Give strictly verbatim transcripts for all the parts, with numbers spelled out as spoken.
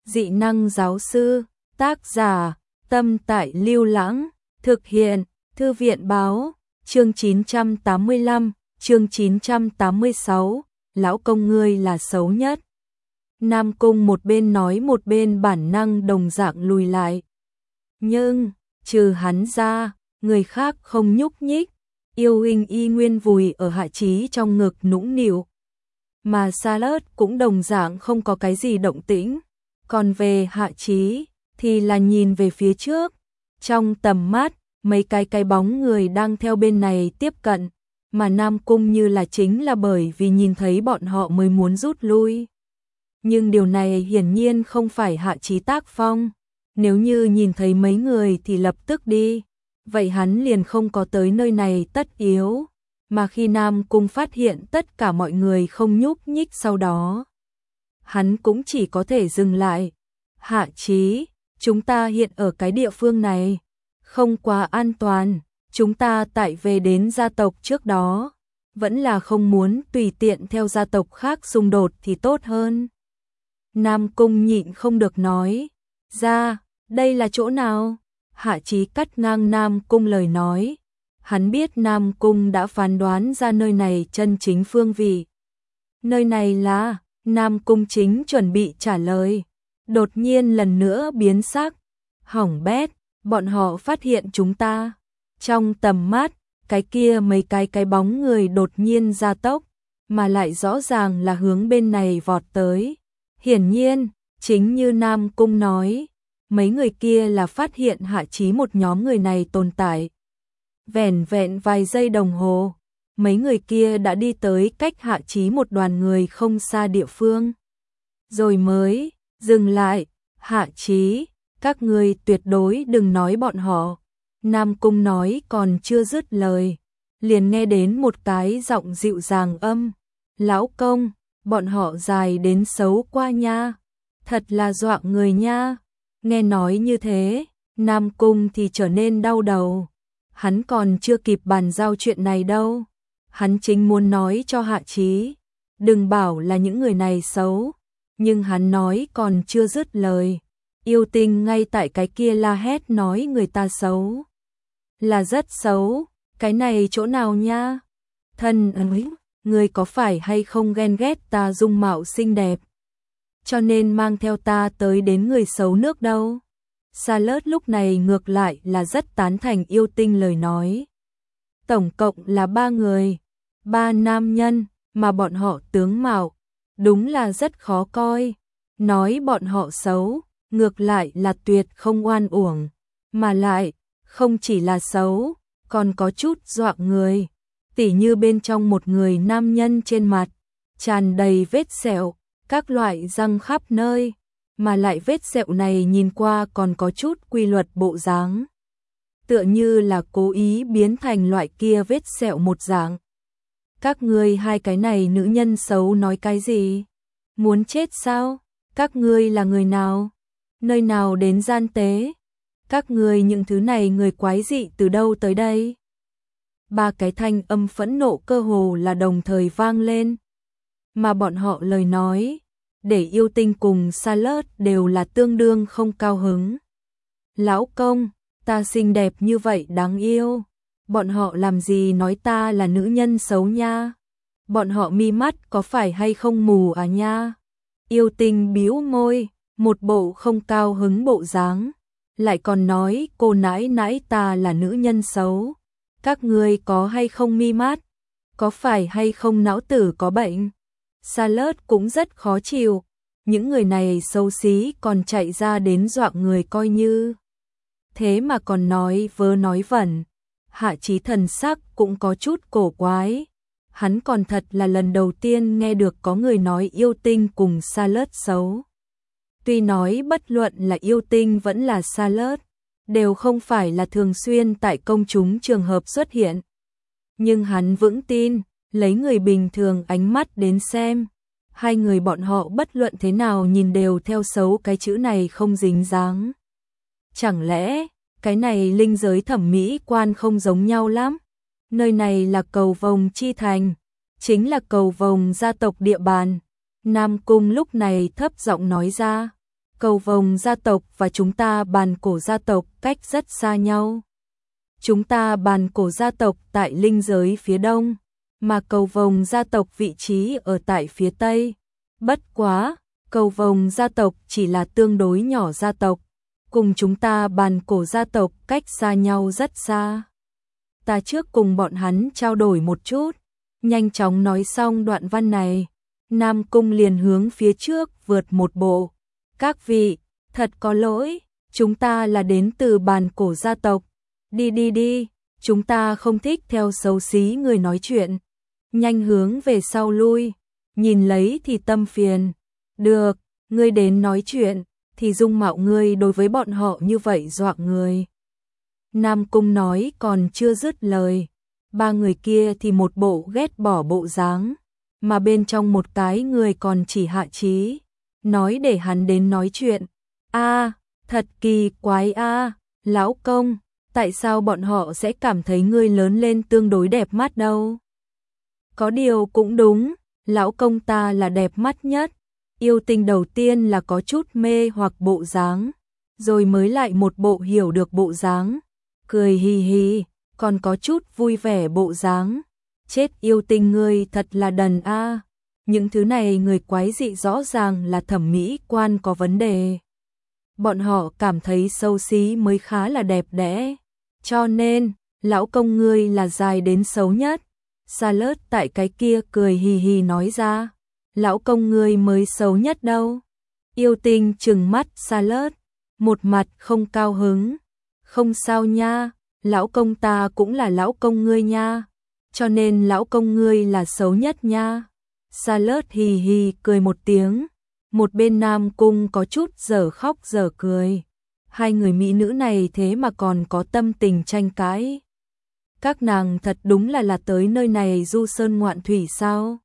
Dị năng giáo sư, tác giả, Tâm Tại Lưu Lãng, thực hiện, Thư viện báo, chương chín trăm tám mươi lăm, chương chín trăm tám mươi sáu, lão công ngươi là xấu nhất. Nam Cung một bên nói một bên bản năng đồng dạng lùi lại. Nhưng, trừ hắn ra, người khác không nhúc nhích, Yêu Hình y nguyên vùi ở Hạ Chí trong ngực nũng nịu. Mà Charlotte cũng đồng dạng không có cái gì động tĩnh, còn về Hạ Chí thì là nhìn về phía trước, trong tầm mắt, mấy cái cái bóng người đang theo bên này tiếp cận, mà Nam Cung như là chính là bởi vì nhìn thấy bọn họ mới muốn rút lui. Nhưng điều này hiển nhiên không phải Hạ Chí tác phong, nếu như nhìn thấy mấy người thì lập tức đi, vậy hắn liền không có tới nơi này tất yếu. Mà khi Nam Cung phát hiện tất cả mọi người không nhúc nhích sau đó, hắn cũng chỉ có thể dừng lại. Hạ Chí, chúng ta hiện ở cái địa phương này, không quá an toàn, chúng ta tại về đến gia tộc trước đó, vẫn là không muốn tùy tiện theo gia tộc khác xung đột thì tốt hơn. Nam Cung nhịn không được nói, ra, đây là chỗ nào? Hạ Chí cắt ngang Nam Cung lời nói. Hắn biết Nam Cung đã phán đoán ra nơi này chân chính phương vị. Nơi này là, Nam Cung chính chuẩn bị trả lời. Đột nhiên lần nữa biến sắc. Hỏng bét, bọn họ phát hiện chúng ta. Trong tầm mắt, cái kia mấy cái cái bóng người đột nhiên gia tốc, mà lại rõ ràng là hướng bên này vọt tới. Hiển nhiên, chính như Nam Cung nói, mấy người kia là phát hiện Hạ Chí một nhóm người này tồn tại. Vẻn vẹn vài giây đồng hồ, mấy người kia đã đi tới cách Hạ Chí một đoàn người không xa địa phương. Rồi mới dừng lại, Hạ Chí, các ngươi tuyệt đối đừng nói bọn họ. Nam Cung nói còn chưa dứt lời, liền nghe đến một cái giọng dịu dàng âm. Lão công, bọn họ dài đến xấu qua nha, thật là dọa người nha. Nghe nói như thế, Nam Cung thì trở nên đau đầu. Hắn còn chưa kịp bàn giao chuyện này đâu. Hắn chính muốn nói cho Hạ Chí, đừng bảo là những người này xấu. Nhưng hắn nói còn chưa dứt lời. Yêu Tinh ngay tại cái kia la hét nói người ta xấu. Là rất xấu, cái này chỗ nào nha? Thân ơi, người có phải hay không ghen ghét ta dung mạo xinh đẹp, cho nên mang theo ta tới đến người xấu nước đâu? Charlotte lúc này ngược lại là rất tán thành Yêu Tinh lời nói. Tổng cộng là ba người, ba nam nhân, mà bọn họ tướng mạo, đúng là rất khó coi. Nói bọn họ xấu, ngược lại là tuyệt không oan uổng, mà lại, không chỉ là xấu, còn có chút dọa người. Tỉ như bên trong một người nam nhân trên mặt, tràn đầy vết sẹo, các loại răng khắp nơi. Mà lại vết sẹo này nhìn qua còn có chút quy luật bộ dáng, tựa như là cố ý biến thành loại kia vết sẹo một dạng. Các ngươi hai cái này nữ nhân xấu nói cái gì? Muốn chết sao? Các ngươi là người nào? Nơi nào đến gian tế? Các ngươi những thứ này người quái dị từ đâu tới đây? Ba cái thanh âm phẫn nộ cơ hồ là đồng thời vang lên. Mà bọn họ lời nói, để Yêu Tinh cùng Charlotte đều là tương đương không cao hứng. Lão công, ta xinh đẹp như vậy đáng yêu. Bọn họ làm gì nói ta là nữ nhân xấu nha? Bọn họ mi mắt có phải hay không mù à nha? Yêu Tinh bĩu môi, một bộ không cao hứng bộ dáng, lại còn nói cô nãi nãi ta là nữ nhân xấu. Các ngươi có hay không mi mắt? Có phải hay không não tử có bệnh? Charlotte cũng rất khó chịu, những người này xấu xí còn chạy ra đến dọa người coi như. Thế mà còn nói vớ nói vẩn. Hạ Chí thần sắc cũng có chút cổ quái. Hắn còn thật là lần đầu tiên nghe được có người nói Yêu Tinh cùng Charlotte xấu. Tuy nói bất luận là Yêu Tinh vẫn là Charlotte, đều không phải là thường xuyên tại công chúng trường hợp xuất hiện. Nhưng hắn vững tin, lấy người bình thường ánh mắt đến xem, hai người bọn họ bất luận thế nào nhìn đều theo xấu cái chữ này không dính dáng. Chẳng lẽ, cái này linh giới thẩm mỹ quan không giống nhau lắm? Nơi này là Cầu Vồng chi thành, chính là Cầu Vồng gia tộc địa bàn. Nam Cung lúc này thấp giọng nói ra, Cầu Vồng gia tộc và chúng ta Bàn Cổ gia tộc cách rất xa nhau. Chúng ta Bàn Cổ gia tộc tại linh giới phía đông, mà Cầu Vồng gia tộc vị trí ở tại phía tây. Bất quá, Cầu Vồng gia tộc chỉ là tương đối nhỏ gia tộc, cùng chúng ta Bàn Cổ gia tộc cách xa nhau rất xa. Ta trước cùng bọn hắn trao đổi một chút, nhanh chóng nói xong đoạn văn này, Nam Cung liền hướng phía trước vượt một bộ. Các vị, thật có lỗi, chúng ta là đến từ Bàn Cổ gia tộc. Đi đi đi, chúng ta không thích theo xấu xí người nói chuyện. Nhanh hướng về sau lui, nhìn lấy thì tâm phiền. Được, ngươi đến nói chuyện, thì dung mạo ngươi đối với bọn họ như vậy dọa người. Nam Cung nói còn chưa dứt lời, ba người kia thì một bộ ghét bỏ bộ dáng, mà bên trong một cái người còn chỉ Hạ Chí, nói để hắn đến nói chuyện. A, thật kỳ quái a, lão công, tại sao bọn họ sẽ cảm thấy ngươi lớn lên tương đối đẹp mắt đâu? Có điều cũng đúng, lão công ta là đẹp mắt nhất. Yêu Tinh đầu tiên là có chút mê hoặc bộ dáng, rồi mới lại một bộ hiểu được bộ dáng, cười hì hì, còn có chút vui vẻ bộ dáng. Chết Yêu Tinh ngươi thật là đần a. Những thứ này người quái dị rõ ràng là thẩm mỹ quan có vấn đề. Bọn họ cảm thấy xấu xí mới khá là đẹp đẽ. Cho nên, lão công ngươi là dài đến xấu nhất. Salad tại cái kia cười hì hì nói ra. Lão công ngươi mới xấu nhất đâu. Yêu Tinh trừng mắt Salad, một mặt không cao hứng. Không sao nha, lão công ta cũng là lão công ngươi nha. Cho nên lão công ngươi là xấu nhất nha. Salad hì hì cười một tiếng. Một bên Nam Cung có chút dở khóc dở cười. Hai người mỹ nữ này thế mà còn có tâm tình tranh cãi. Các nàng thật đúng là là tới nơi này du sơn ngoạn thủy sao?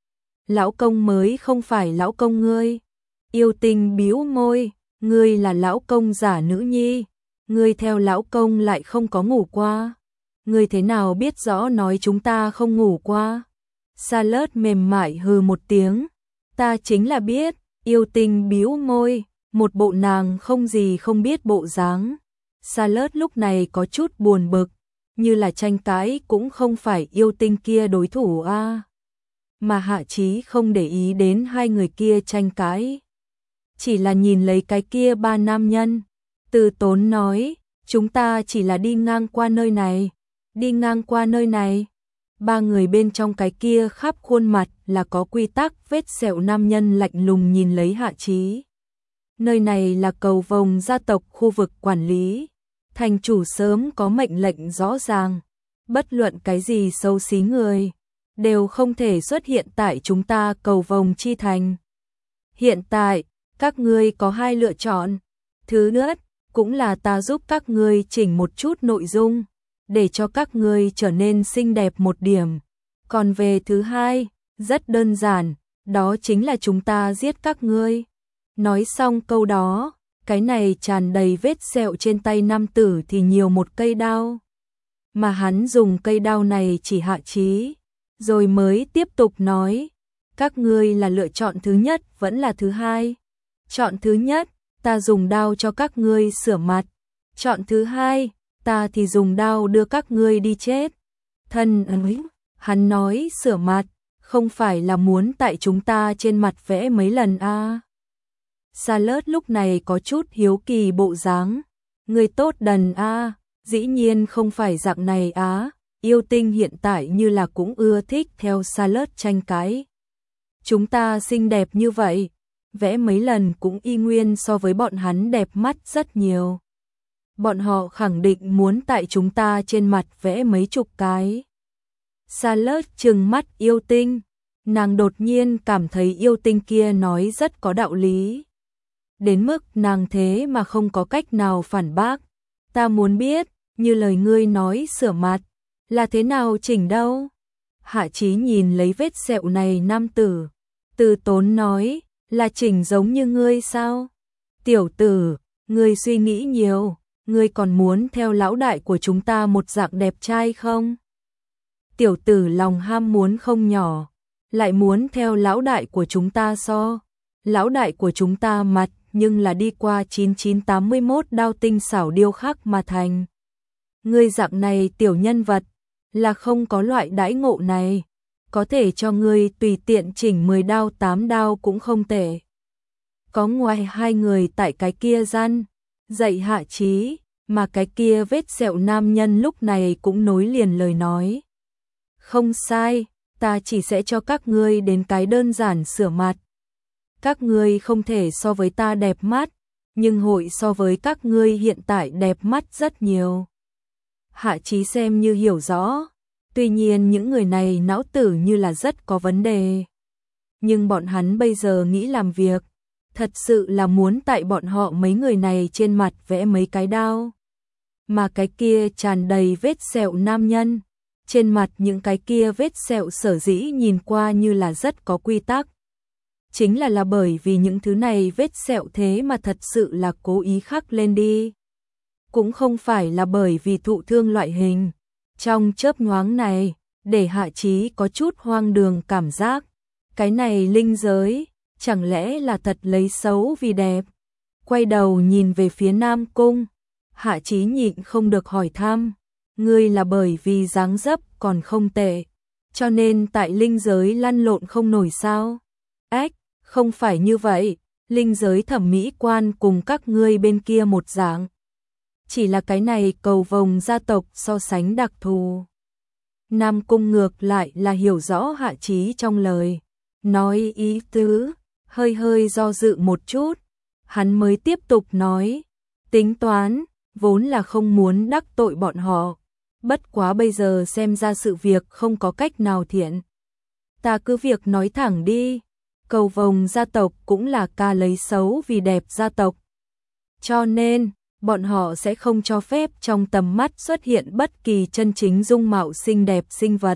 Lão công mới không phải lão công ngươi. Yêu Tinh bĩu môi, ngươi là lão công giả nữ nhi, ngươi theo lão công lại không có ngủ qua. Ngươi thế nào biết rõ nói chúng ta không ngủ qua? Salad mềm mại hừ một tiếng, ta chính là biết. Yêu Tinh bĩu môi, một bộ nàng không gì không biết bộ dáng. Salad lúc này có chút buồn bực, như là tranh cãi cũng không phải Yêu Tinh kia đối thủ a. À. Mà Hạ Chí không để ý đến hai người kia tranh cãi, chỉ là nhìn lấy cái kia ba nam nhân. Từ Tốn nói, chúng ta chỉ là đi ngang qua nơi này, đi ngang qua nơi này. Ba người bên trong cái kia khắp khuôn mặt là có quy tắc vết sẹo nam nhân lạnh lùng nhìn lấy Hạ Chí. Nơi này là Cầu Vồng gia tộc khu vực quản lý, thành chủ sớm có mệnh lệnh rõ ràng, bất luận cái gì xấu xí người đều không thể xuất hiện tại chúng ta Cầu Vồng chi thành. Hiện tại, các ngươi có hai lựa chọn. Thứ nhất, cũng là ta giúp các ngươi chỉnh một chút nội dung, để cho các ngươi trở nên xinh đẹp một điểm. Còn về thứ hai, rất đơn giản, đó chính là chúng ta giết các ngươi. Nói xong câu đó, cái này tràn đầy vết sẹo trên tay nam tử thì nhiều một cây đao. Mà hắn dùng cây đao này chỉ Hạ Chí, rồi mới tiếp tục nói, các ngươi là lựa chọn thứ nhất vẫn là thứ hai. Chọn thứ nhất, ta dùng đao cho các ngươi sửa mặt. Chọn thứ hai, ta thì dùng đao đưa các ngươi đi chết. Thân ấy, hắn nói sửa mặt, không phải là muốn tại chúng ta trên mặt vẽ mấy lần a. À. Salad lúc này có chút hiếu kỳ bộ dáng. Người tốt đần a, à, dĩ nhiên không phải dạng này á. Yêu Tinh hiện tại như là cũng ưa thích theo Salad tranh cãi. Chúng ta xinh đẹp như vậy, vẽ mấy lần cũng y nguyên so với bọn hắn đẹp mắt rất nhiều. Bọn họ khẳng định muốn tại chúng ta trên mặt vẽ mấy chục cái. Salad trừng mắt Yêu Tinh, nàng đột nhiên cảm thấy Yêu Tinh kia nói rất có đạo lý. Đến mức nàng thế mà không có cách nào phản bác. Ta muốn biết, như lời ngươi nói sửa mặt, là thế nào chỉnh đâu? Hạ Chí nhìn lấy vết sẹo này nam tử. Từ Tốn nói, là chỉnh giống như ngươi sao? Tiểu tử, ngươi suy nghĩ nhiều, ngươi còn muốn theo lão đại của chúng ta một dạng đẹp trai không? Tiểu tử lòng ham muốn không nhỏ, lại muốn theo lão đại của chúng ta so. Lão đại của chúng ta mặt nhưng là đi qua chín chín tám mươi mốt đao tinh xảo điêu khắc mà thành. Ngươi dạng này tiểu nhân vật, là không có loại đãi ngộ này, có thể cho ngươi tùy tiện chỉnh mười đao tám đao cũng không tệ. Có ngoài hai người tại cái kia gian, dạy Hạ Chí, mà cái kia vết sẹo nam nhân lúc này cũng nối liền lời nói. Không sai, ta chỉ sẽ cho các ngươi đến cái đơn giản sửa mặt. Các ngươi không thể so với ta đẹp mắt, nhưng hội so với các ngươi hiện tại đẹp mắt rất nhiều. Hạ Chí xem như hiểu rõ, tuy nhiên những người này não tử như là rất có vấn đề. Nhưng bọn hắn bây giờ nghĩ làm việc, thật sự là muốn tại bọn họ mấy người này trên mặt vẽ mấy cái đao. Mà cái kia tràn đầy vết sẹo nam nhân, trên mặt những cái kia vết sẹo sở dĩ nhìn qua như là rất có quy tắc. Chính là là bởi vì những thứ này vết sẹo thế mà thật sự là cố ý khắc lên đi. Cũng không phải là bởi vì thụ thương loại hình. Trong chớp nhoáng này, để Hạ Chí có chút hoang đường cảm giác. Cái này linh giới, chẳng lẽ là thật lấy xấu vì đẹp. Quay đầu nhìn về phía Nam Cung, Hạ Chí nhịn không được hỏi thăm. Ngươi là bởi vì dáng dấp còn không tệ, cho nên tại linh giới lăn lộn không nổi sao? Ách, không phải như vậy, linh giới thẩm mỹ quan cùng các ngươi bên kia một dạng. Chỉ là cái này cầu vồng gia tộc so sánh đặc thù. Nam Cung ngược lại là hiểu rõ Hạ Chí trong lời, nói ý tứ, hơi hơi do dự một chút, hắn mới tiếp tục nói, tính toán, vốn là không muốn đắc tội bọn họ, bất quá bây giờ xem ra sự việc không có cách nào thiện. Ta cứ việc nói thẳng đi, cầu vồng gia tộc cũng là ca lấy xấu vì đẹp gia tộc. Cho nên, bọn họ sẽ không cho phép trong tầm mắt xuất hiện bất kỳ chân chính dung mạo xinh đẹp sinh vật.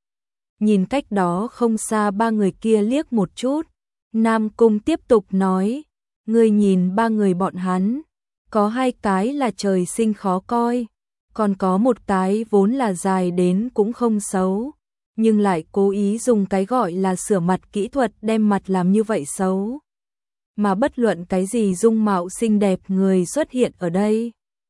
Nhìn cách đó không xa ba người kia liếc một chút, Nam Cung tiếp tục nói, ngươi nhìn ba người bọn hắn, có hai cái là trời sinh khó coi, còn có một cái vốn là dài đến cũng không xấu, nhưng lại cố ý dùng cái gọi là sửa mặt kỹ thuật đem mặt làm như vậy xấu. Mà bất luận cái gì dung mạo xinh đẹp người xuất hiện ở đây.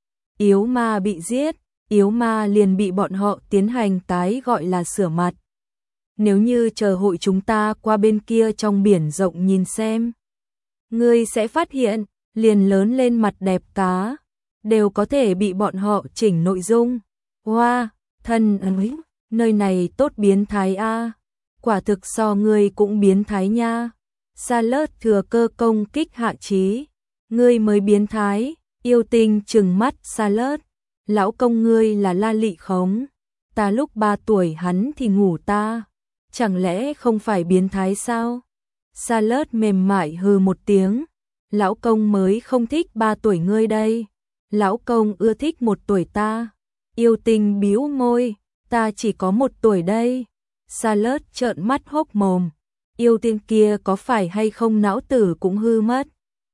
Yếu ma bị giết, yếu ma liền bị bọn họ tiến hành cái gọi là sửa mặt. Nếu như chờ hội chúng ta qua bên kia trong biển rộng nhìn xem, ngươi sẽ phát hiện, liền lớn lên mặt đẹp cá, đều có thể bị bọn họ chỉnh nội dung. Hoa, wow, thân ơi, nơi này tốt biến thái a, quả thực so ngươi cũng biến thái nha. Salad thừa cơ công kích Hạ Chí, ngươi mới biến thái, yêu tinh trừng mắt Salad, lão công ngươi là la lị khống, ta lúc ba tuổi hắn thì ngủ ta, chẳng lẽ không phải biến thái sao? Salad mềm mại hừ một tiếng, lão công mới không thích ba tuổi ngươi đây, lão công ưa thích một tuổi ta. Yêu tinh bĩu môi, ta chỉ có một tuổi đây. Salad trợn mắt hốc mồm, yêu tinh kia có phải hay không não tử cũng hư mất.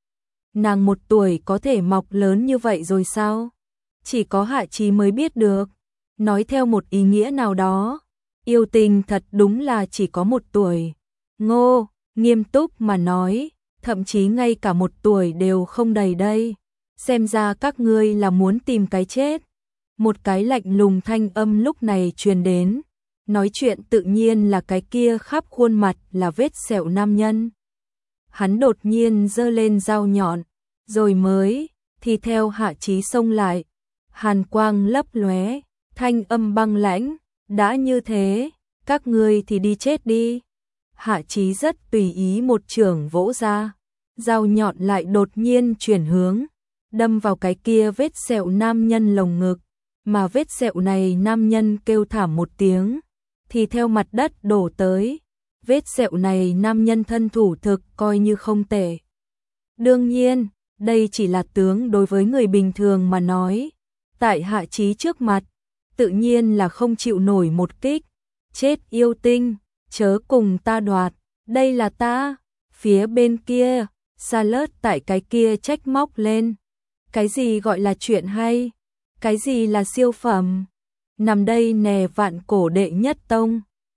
Nàng một tuổi có thể mọc lớn như vậy rồi sao? Chỉ có Hạ Chí mới biết được. Nói theo một ý nghĩa nào đó, yêu tinh thật đúng là chỉ có một tuổi. Ngô, nghiêm túc mà nói, thậm chí ngay cả một tuổi đều không đầy đây. Xem ra các ngươi là muốn tìm cái chết. Một cái lạnh lùng thanh âm lúc này truyền đến. Nói chuyện tự nhiên là cái kia khắp khuôn mặt là vết sẹo nam nhân. Hắn đột nhiên giơ lên dao nhọn, rồi mới, thì theo Hạ Chí xông lại. Hàn quang lấp lóe, thanh âm băng lãnh, đã như thế, các ngươi thì đi chết đi. Hạ Chí rất tùy ý một chưởng vỗ ra, dao nhọn lại đột nhiên chuyển hướng, đâm vào cái kia vết sẹo nam nhân lồng ngực, mà vết sẹo này nam nhân kêu thảm một tiếng, thì theo mặt đất đổ tới. Vết sẹo này nam nhân thân thủ thực coi như không tệ. Đương nhiên, đây chỉ là tướng đối với người bình thường mà nói. Tại Hạ Chí trước mặt, tự nhiên là không chịu nổi một kích. Chết yêu tinh, chớ cùng ta đoạt, đây là ta. Phía bên kia, Salad tại cái kia trách móc lên. Cái gì gọi là chuyện hay? Cái gì là siêu phẩm? Nằm đây nè vạn cổ đệ nhất tông.